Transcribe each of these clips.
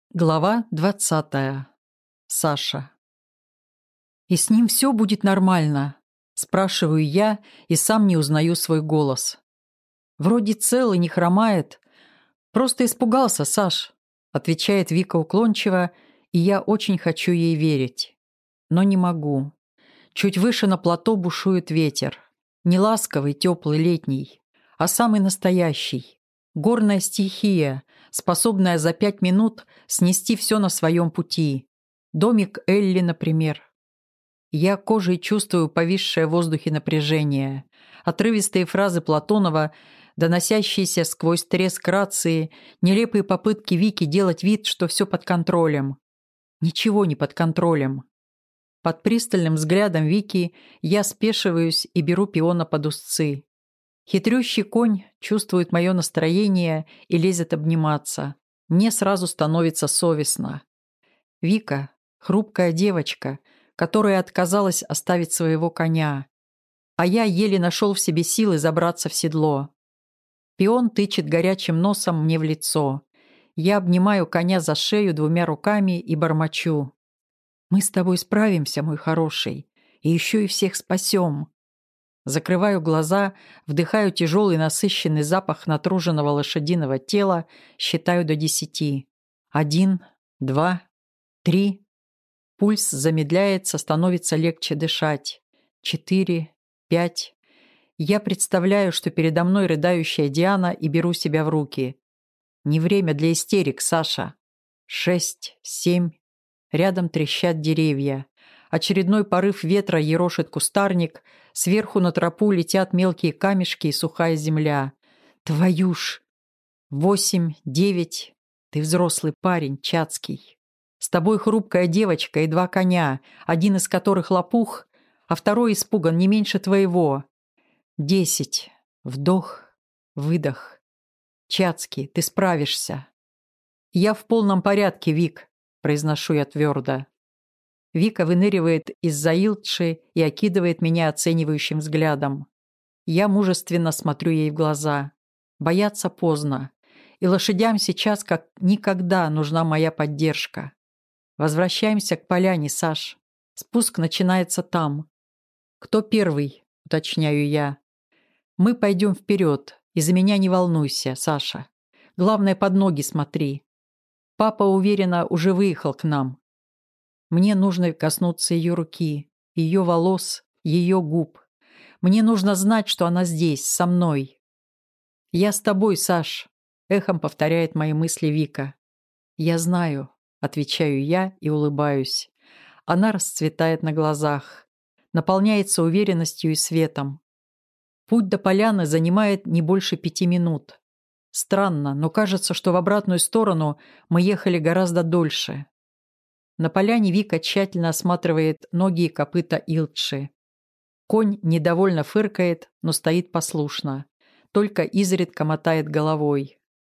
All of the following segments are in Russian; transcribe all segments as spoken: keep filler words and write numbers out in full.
Глава двадцатая. Саша. «И с ним все будет нормально?» – спрашиваю я и сам не узнаю свой голос. «Вроде цел и не хромает. Просто испугался, Саш», – отвечает Вика уклончиво, и я очень хочу ей верить. Но не могу. Чуть выше на плато бушует ветер. Не ласковый, теплый, летний, а самый настоящий. Горная стихия, способная за пять минут снести все на своем пути. Домик Элли, например. Я кожей чувствую повисшее в воздухе напряжение. Отрывистые фразы Платонова, доносящиеся сквозь треск рации, нелепые попытки Вики делать вид, что все под контролем. Ничего не под контролем. Под пристальным взглядом Вики я спешиваюсь и беру пиона под узцы. Хитрющий конь чувствует мое настроение и лезет обниматься. Мне сразу становится совестно. Вика – хрупкая девочка, которая отказалась оставить своего коня. А я еле нашел в себе силы забраться в седло. Пион тычет горячим носом мне в лицо. Я обнимаю коня за шею двумя руками и бормочу. «Мы с тобой справимся, мой хороший, и еще и всех спасем». Закрываю глаза, вдыхаю тяжелый насыщенный запах натруженного лошадиного тела, считаю до десяти. Один, два, три. Пульс замедляется, становится легче дышать. Четыре, пять. Я представляю, что передо мной рыдающая Диана, и беру себя в руки. Не время для истерик, Саша. Шесть, семь. Рядом трещат деревья. Очередной порыв ветра ерошит кустарник, сверху на тропу летят мелкие камешки и сухая земля. Твою ж! Восемь, девять. Ты взрослый парень, Чацкий. С тобой хрупкая девочка и два коня, один из которых лопух, а второй испуган не меньше твоего. Десять. Вдох, выдох. Чацкий, ты справишься. Я в полном порядке, Вик, произношу я твердо. Вика выныривает из-за Илтши и окидывает меня оценивающим взглядом. Я мужественно смотрю ей в глаза. Бояться поздно. И лошадям сейчас как никогда нужна моя поддержка. Возвращаемся к поляне, Саш. Спуск начинается там. Кто первый, уточняю я. Мы пойдем вперед, и за меня не волнуйся, Саша. Главное, под ноги смотри. Папа, уверенно, уже выехал к нам. Мне нужно коснуться ее руки, ее волос, ее губ. Мне нужно знать, что она здесь, со мной. «Я с тобой, Саш», — эхом повторяет мои мысли Вика. «Я знаю», — отвечаю я и улыбаюсь. Она расцветает на глазах, наполняется уверенностью и светом. Путь до поляны занимает не больше пяти минут. Странно, но кажется, что в обратную сторону мы ехали гораздо дольше. На поляне Вика тщательно осматривает ноги и копыта Илтши. Конь недовольно фыркает, но стоит послушно. Только изредка мотает головой.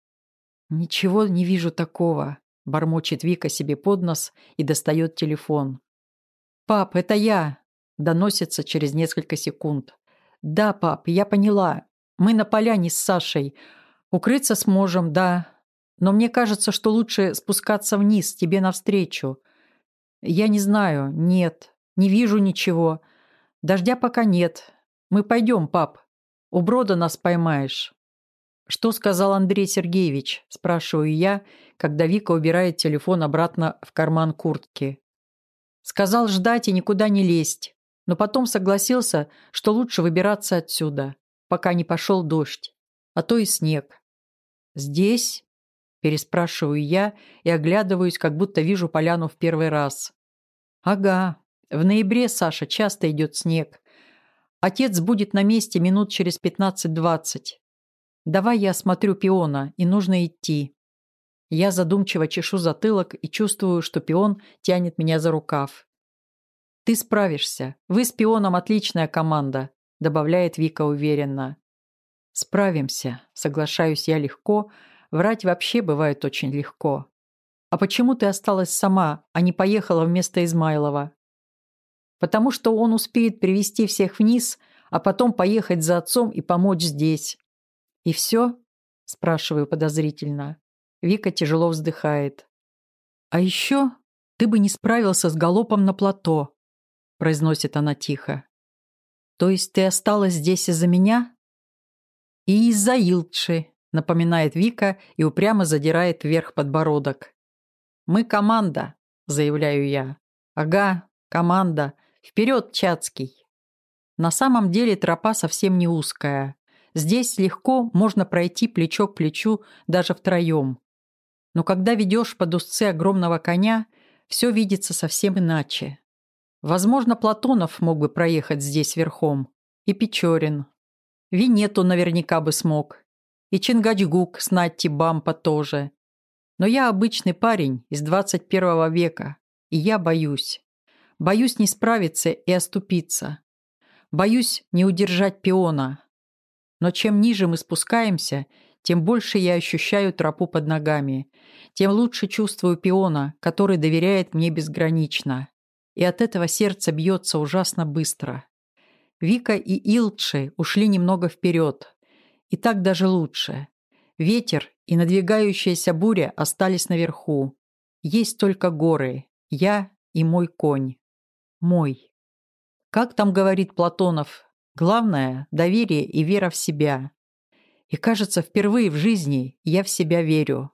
«Ничего не вижу такого», – бормочет Вика себе под нос и достает телефон. «Пап, это я», – доносится через несколько секунд. «Да, пап, я поняла. Мы на поляне с Сашей. Укрыться сможем, да. Но мне кажется, что лучше спускаться вниз, тебе навстречу. Я не знаю, нет, не вижу ничего. Дождя пока нет. Мы пойдем, пап. У брода нас поймаешь». «Что сказал Андрей Сергеевич?» – спрашиваю я, когда Вика убирает телефон обратно в карман куртки. «Сказал ждать и никуда не лезть, но потом согласился, что лучше выбираться отсюда, пока не пошел дождь, а то и снег». «Здесь?» – переспрашиваю я и оглядываюсь, как будто вижу поляну в первый раз. «Ага, в ноябре, Саша, часто идет снег. Отец будет на месте минут через пятнадцать-двадцать. Давай я осмотрю пиона, и нужно идти». Я задумчиво чешу затылок и чувствую, что пион тянет меня за рукав. «Ты справишься. Вы с пионом отличная команда», – добавляет Вика уверенно. «Справимся», – соглашаюсь я легко. Врать вообще бывает очень легко. «А почему ты осталась сама, а не поехала вместо Измайлова?» «Потому что он успеет привести всех вниз, а потом поехать за отцом и помочь здесь». «И все?» – спрашиваю подозрительно. Вика тяжело вздыхает. «А еще ты бы не справился с галопом на плато», — произносит она тихо. «То есть ты осталась здесь из-за меня?» «И из-за Илчи», — напоминает Вика и упрямо задирает вверх подбородок. «Мы команда», — заявляю я. «Ага, команда. Вперед, Чацкий!» На самом деле тропа совсем не узкая. Здесь легко можно пройти плечо к плечу даже втроем. Но когда ведешь под узцы огромного коня, все видится совсем иначе. Возможно, Платонов мог бы проехать здесь верхом. И Печорин. Винету наверняка бы смог. И Чингачгук с Натти Бампа тоже. Но я обычный парень из двадцать первого века, и я боюсь. Боюсь не справиться и оступиться. Боюсь не удержать пиона. Но чем ниже мы спускаемся, тем больше я ощущаю тропу под ногами, тем лучше чувствую пиона, который доверяет мне безгранично. И от этого сердце бьется ужасно быстро. Вика и Илчи ушли немного вперед. И так даже лучше. Ветер и надвигающаяся буря остались наверху. Есть только горы, я и мой конь. Мой. Как там говорит Платонов, главное – доверие и вера в себя. И кажется, впервые в жизни я в себя верю.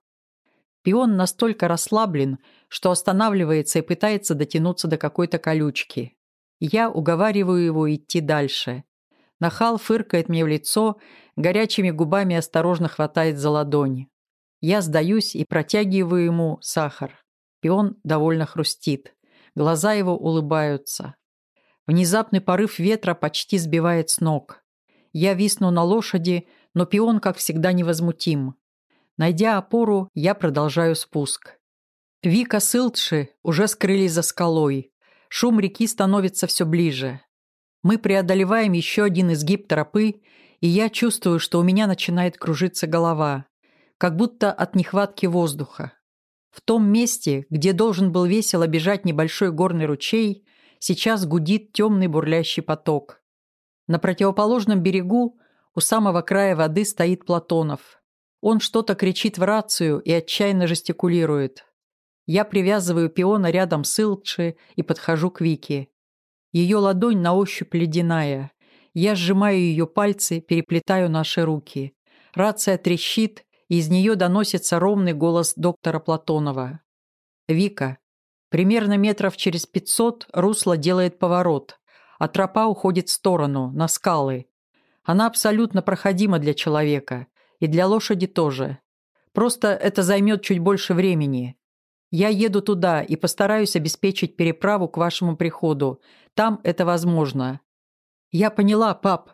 Пион настолько расслаблен, что останавливается и пытается дотянуться до какой-то колючки. Я уговариваю его идти дальше. Нахал фыркает мне в лицо, горячими губами осторожно хватает за ладонь. Я сдаюсь и протягиваю ему сахар. Пион довольно хрустит. Глаза его улыбаются. Внезапный порыв ветра почти сбивает с ног. Я висну на лошади, но пион, как всегда, невозмутим. Найдя опору, я продолжаю спуск. Вика с Илчи уже скрылись за скалой. Шум реки становится все ближе. Мы преодолеваем еще один изгиб тропы, и я чувствую, что у меня начинает кружиться голова, как будто от нехватки воздуха. В том месте, где должен был весело бежать небольшой горный ручей, сейчас гудит темный бурлящий поток. На противоположном берегу, у самого края воды, стоит Платонов. Он что-то кричит в рацию и отчаянно жестикулирует. Я привязываю пиона рядом с Илчи и подхожу к Вике. Ее ладонь на ощупь ледяная. Я сжимаю ее пальцы, переплетаю наши руки. Рация трещит, и из нее доносится ровный голос доктора Платонова. «Вика, примерно метров через пятьсот русло делает поворот, а тропа уходит в сторону, на скалы. Она абсолютно проходима для человека, и для лошади тоже. Просто это займет чуть больше времени. Я еду туда и постараюсь обеспечить переправу к вашему приходу. Там это возможно». «Я поняла, пап».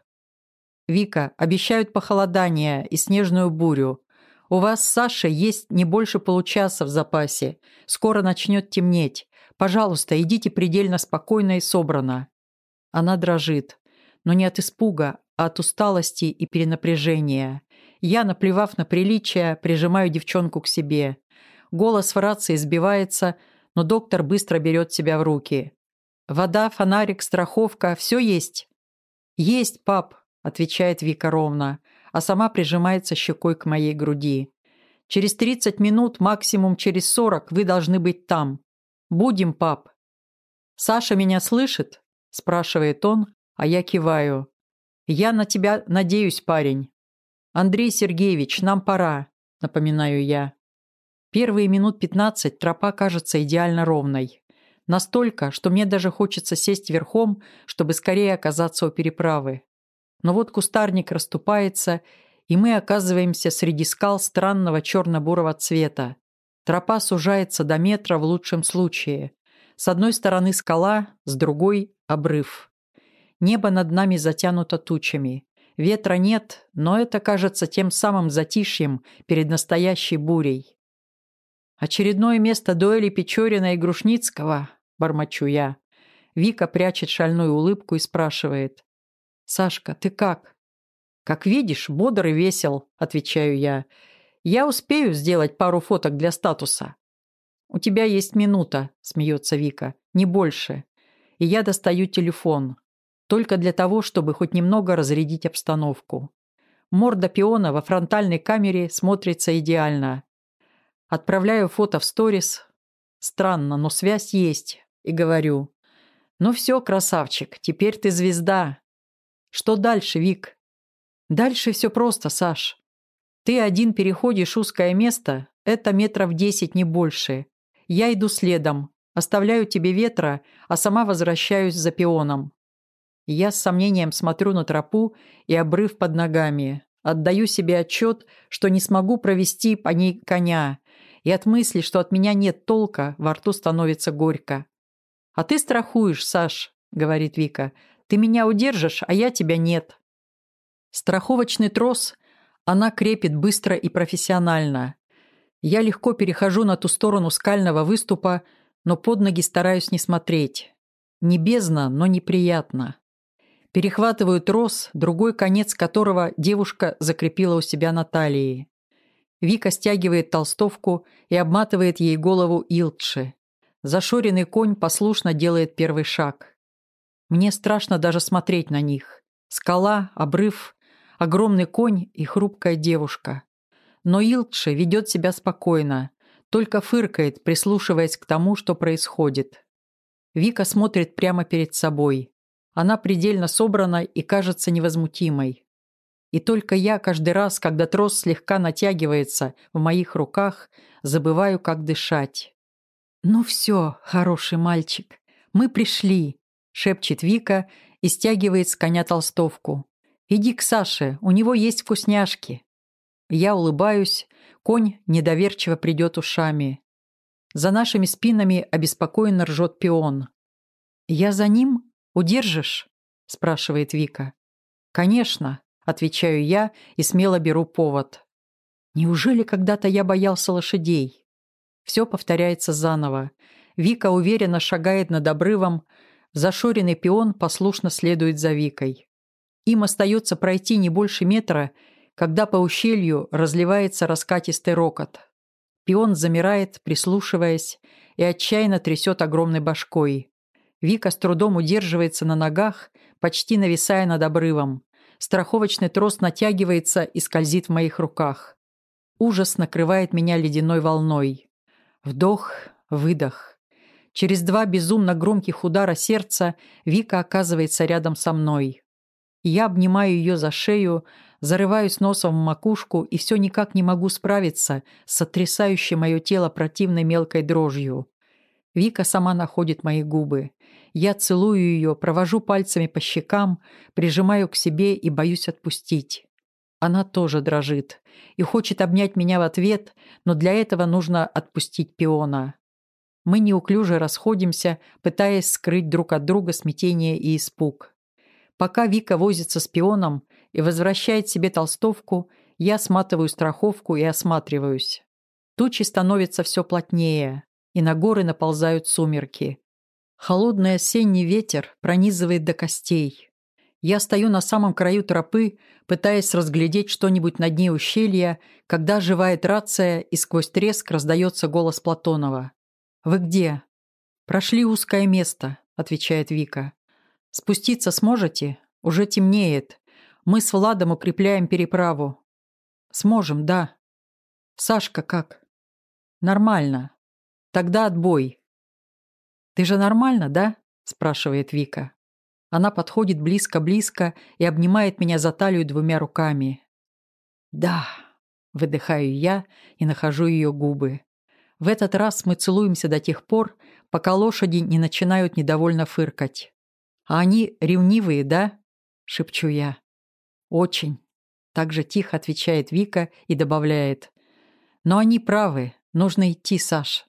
«Вика, обещают похолодание и снежную бурю. У вас с Сашей есть не больше получаса в запасе. Скоро начнет темнеть. Пожалуйста, идите предельно спокойно и собрано». Она дрожит, но не от испуга, а от усталости и перенапряжения. Я, наплевав на приличие, прижимаю девчонку к себе. Голос в рации сбивается, но доктор быстро берет себя в руки. «Вода, фонарик, страховка – все есть?» «Есть, пап», – отвечает Вика ровно, а сама прижимается щекой к моей груди. «Через тридцать минут, максимум через сорок, вы должны быть там. Будем, пап». «Саша меня слышит?» – спрашивает он, а я киваю. «Я на тебя надеюсь, парень». «Андрей Сергеевич, нам пора», – напоминаю я. Первые минут пятнадцать тропа кажется идеально ровной. Настолько, что мне даже хочется сесть верхом, чтобы скорее оказаться у переправы. Но вот кустарник расступается, и мы оказываемся среди скал странного черно-бурого цвета. Тропа сужается до метра в лучшем случае. С одной стороны скала, с другой – обрыв. Небо над нами затянуто тучами. Ветра нет, но это кажется тем самым затишьем перед настоящей бурей. «Очередное место дуэли Печорина и Грушницкого», – бормочу я. Вика прячет шальную улыбку и спрашивает. «Сашка, ты как?» «Как видишь, бодр и весел», – отвечаю я. «Я успею сделать пару фоток для статуса». «У тебя есть минута», – смеется Вика, – «не больше». И я достаю телефон. Только для того, чтобы хоть немного разрядить обстановку. Морда пиона во фронтальной камере смотрится идеально. Отправляю фото в сторис. Странно, но связь есть. И говорю: «Ну все, красавчик, теперь ты звезда». Что дальше, Вик? Дальше все просто, Саш. Ты один переходишь узкое место, это метров десять, не больше. Я иду следом, оставляю тебе ветра, а сама возвращаюсь за пионом. Я с сомнением смотрю на тропу и обрыв под ногами. Отдаю себе отчет, что не смогу провести по ней коня, и от мысли, что от меня нет толка, во рту становится горько. «А ты страхуешь, Саш», — говорит Вика. «Ты меня удержишь, а я тебя нет». Страховочный трос она крепит быстро и профессионально. Я легко перехожу на ту сторону скального выступа, но под ноги стараюсь не смотреть. Не бездна, но неприятно. Перехватываю трос, другой конец которого девушка закрепила у себя на талии. Вика стягивает толстовку и обматывает ей голову Илтши. Зашоренный конь послушно делает первый шаг. Мне страшно даже смотреть на них. Скала, обрыв, огромный конь и хрупкая девушка. Но Илтши ведет себя спокойно, только фыркает, прислушиваясь к тому, что происходит. Вика смотрит прямо перед собой. Она предельно собрана и кажется невозмутимой. И только я каждый раз, когда трос слегка натягивается в моих руках, забываю, как дышать. «Ну все, хороший мальчик, мы пришли», — шепчет Вика и стягивает с коня толстовку. «Иди к Саше, у него есть вкусняшки». Я улыбаюсь, конь недоверчиво придет ушами. За нашими спинами обеспокоенно ржет пион. «Я за ним? Удержишь?» — спрашивает Вика. «Конечно», — отвечаю я и смело беру повод. Неужели когда-то я боялся лошадей? Все повторяется заново. Вика уверенно шагает над обрывом, зашоренный пион послушно следует за Викой. Им остается пройти не больше метра, когда по ущелью разливается раскатистый рокот. Пион замирает, прислушиваясь, и отчаянно трясет огромной башкой. Вика с трудом удерживается на ногах, почти нависая над обрывом. Страховочный трос натягивается и скользит в моих руках. Ужас накрывает меня ледяной волной. Вдох, выдох. Через два безумно громких удара сердца Вика оказывается рядом со мной. Я обнимаю ее за шею, зарываюсь носом в макушку и все никак не могу справиться с сотрясающей мое тело противной мелкой дрожью. Вика сама находит мои губы. Я целую ее, провожу пальцами по щекам, прижимаю к себе и боюсь отпустить. Она тоже дрожит и хочет обнять меня в ответ, но для этого нужно отпустить пиона. Мы неуклюже расходимся, пытаясь скрыть друг от друга смятение и испуг. Пока Вика возится с пионом и возвращает себе толстовку, я сматываю страховку и осматриваюсь. Тучи становятся все плотнее, и на горы наползают сумерки. Холодный осенний ветер пронизывает до костей. Я стою на самом краю тропы, пытаясь разглядеть что-нибудь на дне ущелья, когда оживает рация, и сквозь треск раздается голос Платонова. «Вы где?» «Прошли узкое место», — отвечает Вика. «Спуститься сможете? Уже темнеет. Мы с Владом укрепляем переправу». «Сможем, да». «Сашка как?» «Нормально. Тогда отбой». «Ты же нормально, да?» — спрашивает Вика. Она подходит близко-близко и обнимает меня за талию двумя руками. «Да», — выдыхаю я и нахожу ее губы. В этот раз мы целуемся до тех пор, пока лошади не начинают недовольно фыркать. «А они ревнивые, да?» — шепчу я. «Очень», — так же тихо отвечает Вика и добавляет. «Но они правы, нужно идти, Саш».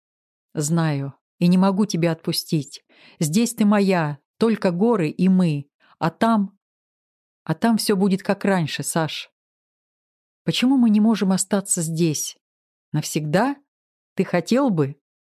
«Знаю, и не могу тебя отпустить. Здесь ты моя, только горы и мы. А там... А там все будет как раньше, Саш. Почему мы не можем остаться здесь? Навсегда? Ты хотел бы?»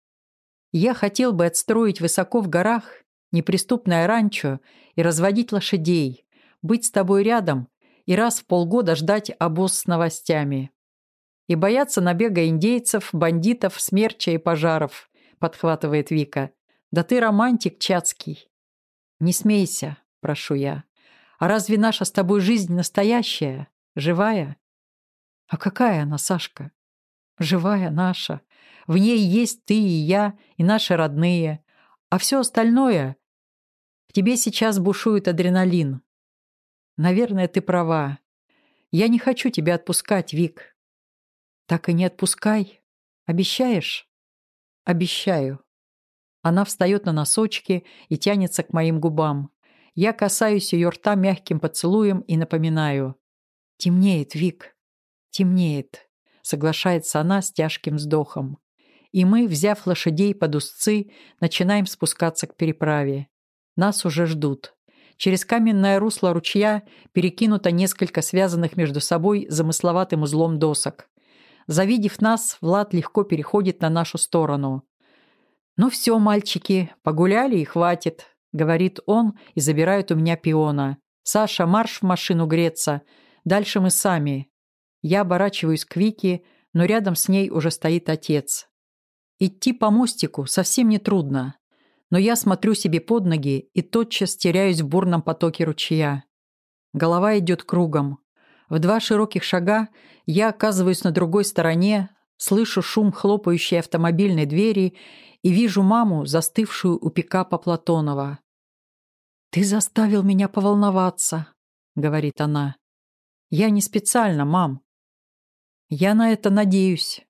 «Я хотел бы отстроить высоко в горах неприступное ранчо и разводить лошадей, быть с тобой рядом и раз в полгода ждать обоз с новостями. И бояться набега индейцев, бандитов, смерча и пожаров», — подхватывает Вика. «Да ты романтик чацкий». «Не смейся», — прошу я. «А разве наша с тобой жизнь настоящая, живая?» «А какая она, Сашка?» «Живая наша. В ней есть ты и я, и наши родные. А все остальное... В тебе сейчас бушует адреналин. Наверное, ты права. Я не хочу тебя отпускать, Вик. Так и не отпускай. Обещаешь? Обещаю. Она встает на носочки и тянется к моим губам. Я касаюсь ее рта мягким поцелуем и напоминаю. Темнеет, Вик. Темнеет. Соглашается она с тяжким вздохом. И мы, взяв лошадей под узцы, начинаем спускаться к переправе. Нас уже ждут. Через каменное русло ручья перекинуто несколько связанных между собой замысловатым узлом досок. Завидев нас, Влад легко переходит на нашу сторону. «Ну все, мальчики, погуляли и хватит», — говорит он и забирает у меня пиона. «Саша, марш в машину греться. Дальше мы сами». Я оборачиваюсь к Вике, но рядом с ней уже стоит отец. Идти по мостику совсем не трудно, но я смотрю себе под ноги и тотчас теряюсь в бурном потоке ручья. Голова идет кругом. В два широких шага я оказываюсь на другой стороне, слышу шум хлопающей автомобильной двери и вижу маму, застывшую у пикапа Платонова. «Ты заставил меня поволноваться», — говорит она. «Я не специально, мам». «Я на это надеюсь»,